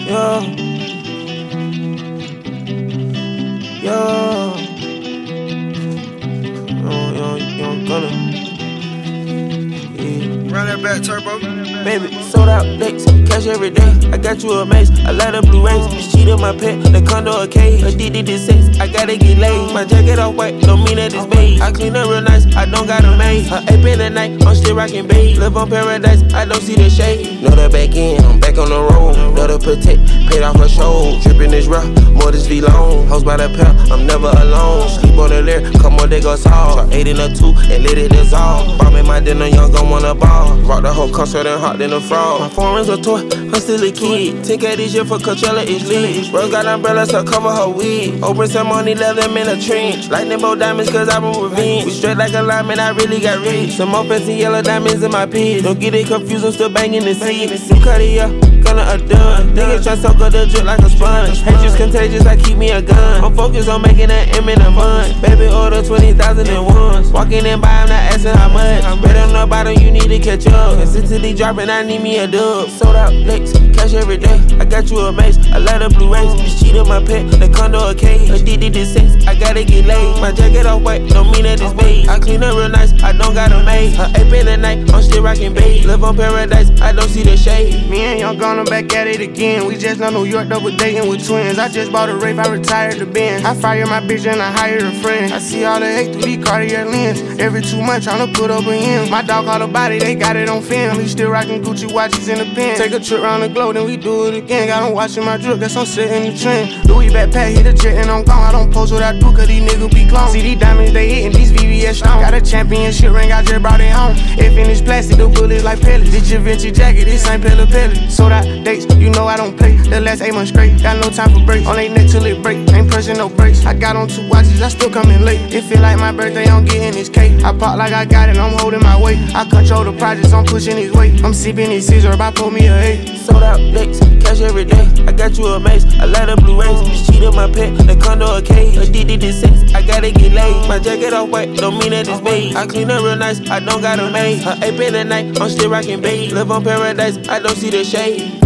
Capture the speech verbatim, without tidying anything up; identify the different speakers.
Speaker 1: Yeah. Yeah. Young, young, young gunner. Yeah.
Speaker 2: Run that back, turbo.
Speaker 1: Baby, sold out dates, cash every day. I got you a mace, I light up blue rays. This cheat on my pet, the condo a cage. Addicted to sex, I gotta get laid. My jacket off white, don't mean that it's beige. I clean up real nice, I don't got a maid. Her ape in the night, I'm still rockin' beige. Live on paradise, I don't see the shade. Know the back end, I'm back on the road. Know the protect, paid off her show. Drippin' this rough, more this V long. Hoes by the pair, I'm never alone. Sleep on the lair, come on, they go soft. Try eight in a two and let it dissolve. Bomb in my dinner, young gon' wanna ball. Rock the whole concert and hot than a frog. My foreign's a toy, I'm still a kid. ten K this year for Coachella, it's lit. Bro got umbrellas to cover her wig. Open some money, let them in a trench. Lightning bolt diamonds, cause I been revenge. We straight like a lineman, I really got rich. Some more fancy yellow diamonds in my pits. Don't get it confused, I'm still banging the seat. New Cartier, gonna a done. Niggas try soak up the drip like a sponge. Hatred's contagious, I keep me a gun. I'm focused on making that M in a month. Baby order twenty thousand and ones. Walking in by, I'm not asking how much. Better on the bottom, you need to catch up. Constantly dropping, I need me a dub. Sold out licks, cash every day. I got you a mace, I light up blue rays. This cheat on my pet, the condo a cage. Addicted to sex, I gotta get laid. My jacket off white, don't mean that it's beige. I clean up real nice, I don't got a maid. Her ape in the night, I'm still rockin' beige. Live on paradise, I don't see the shade.
Speaker 2: Me and Young Gunner back at it again. We just know New York double dating with twins. I just bought a Wraith, I retired the Benz. I fire my bitch and I hired a friend. I see all the hate through these Cartier lens. Every two months tryna put up a end. My dog called a body, they got it on film. He still rockin' Gucci watches in the pen. Take a trip around the globe, then we do it again. Got him watching my drip, guess I'm setting the trend. Louis backpack, hit a jet and I'm gone. I don't post what I do, cause these niggas be clones. See these diamonds, they hitting these V V S stones. Got a championship ring, I just brought it home. If in this plastic, the bullets like pellets. This Givenchy jacket, this ain't Pella Pellet. Sold out dates, you know I don't play. The last eight months straight, got no time for breaks. On they neck till it break, ain't pressing no brakes. I got on two watches, I still coming late. It feel like my birthday, I'm getting this cake. I pop like I got it, I'm holding my weight. I control the projects, I'm pushing his weight. I'm sipping his scissor, about pour me a eight.
Speaker 1: Sold out licks, cash every day. I got you a mace, I light up blue rays. This cheat on my pet, the condo a cage. Addicted to sex, I gotta get laid. My jacket off white, don't mean that it's beige. I clean up real nice, I don't got a maid. Her ape in the night, I'm still rockin' beige. Live on paradise, I don't see the shade.